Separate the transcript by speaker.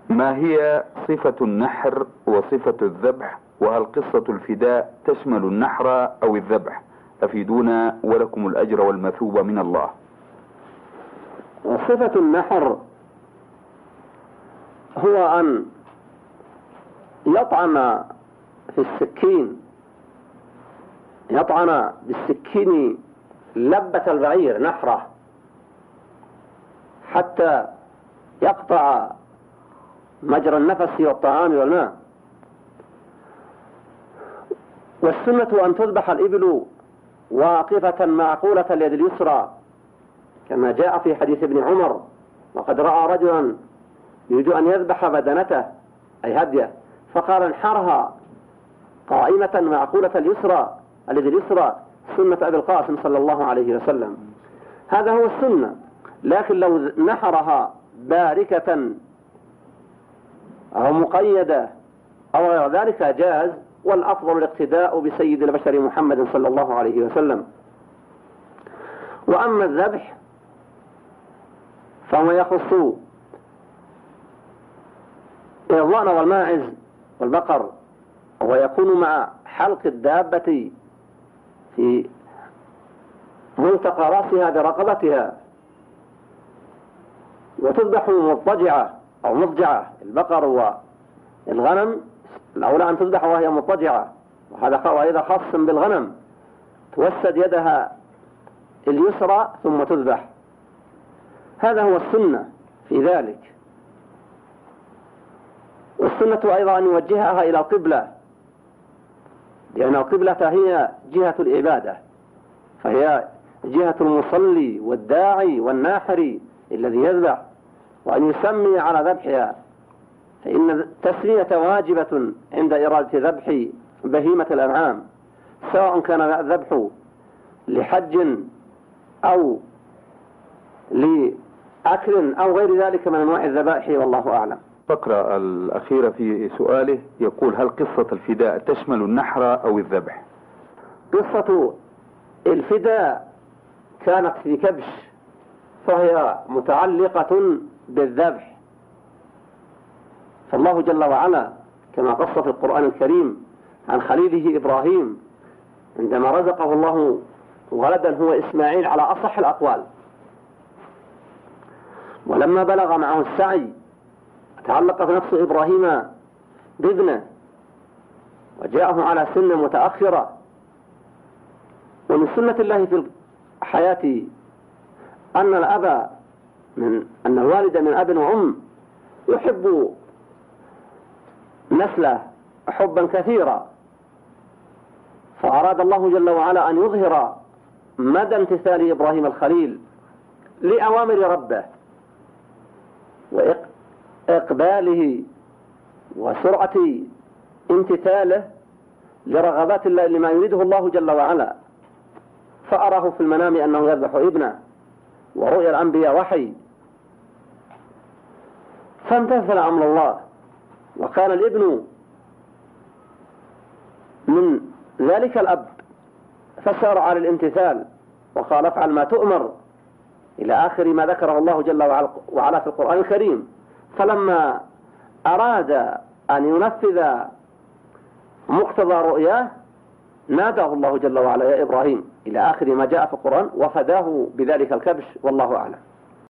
Speaker 1: ما هي صفة النحر وصفة الذبح؟ وهل قصة الفداء تشمل النحر أو الذبح؟ أفيدونا ولكم الأجر والمثوبة من الله.
Speaker 2: صفة النحر هو أن يطعن في السكين، يطعن بالسكين لبة البعير نحره حتى يقطع مجرى النفس والطعام والماء. والسنة أن تذبح الإبل واقفة معقولة اليد اليسرى كما جاء في حديث ابن عمر: وقد رأى رجلا يريد أن يذبح بدنته أي هديه فقال: انحرها قائمة معقولة اليسرى اليد اليسرى، سنة أبي القاسم صلى الله عليه وسلم. هذا هو السنة. لكن لو نحرها باركة أو مقيدة أو غير ذلك جاز، والأفضل الاقتداء بسيد البشر محمد صلى الله عليه وسلم. وأما الذبح فهو يخص الضأن والماعز والبقر، ويكون مع حلق الدابة في ملتقى رأسها برقبتها، وتذبح مضطجعة أو مضجعة. البقر والغنم الأولى أن تذبح وهي مضطجعة، وهذا خاص بالغنم، توسد يدها اليسرى ثم تذبح. هذا هو السنة في ذلك. والسنة أيضا أن يوجهها إلى القبلة، لأن القبلة هي جهة العبادة، فهي جهة المصلي والداعي والناحر الذي يذبح، وأن يسمي على ذبحها، فإن التسمية واجبة عند إرادة ذبح بهيمة الأنعام، سواء كان الذبح لحج أو لأكل أو غير ذلك من أنواع الذبائح، والله أعلم.
Speaker 1: الفقرة الأخيرة في سؤاله يقول: هل قصة الفداء تشمل النحر أو الذبح؟
Speaker 2: قصة الفداء كانت في كبش، فهي متعلقة بالذبح. فالله جل وعلا كما قص في القرآن الكريم عن خليله إبراهيم عندما رزقه الله ولدا هو إسماعيل على أصح الأقوال، ولما بلغ معه السعي تعلقت نفس إبراهيم بابنه وجاءه على سن متأخرة. ومن سنة الله في الحياة أن الوالد من أب وأم يحب نسله حبا كثيرا، فأراد الله جل وعلا أن يظهر مدى امتثال إبراهيم الخليل لأوامر ربه وإقباله وسرعة امتثاله لرغبات الله لما يريده الله جل وعلا، فأراه في المنام أنه يذبح ابنه، ورؤيا الأنبياء وحي، فامتثل أمر الله. وكان الابن من ذلك الأب فسار على الامتثال وقال: افعل ما تؤمر، إلى آخر ما ذكره الله جل وعلا في القرآن الكريم. فلما أراد أن ينفذ مقتضى رؤياه ناداه الله جل وعلا: يا إبراهيم، إلى آخر ما جاء في القرآن، وفداه بذلك الكبش، والله أعلم.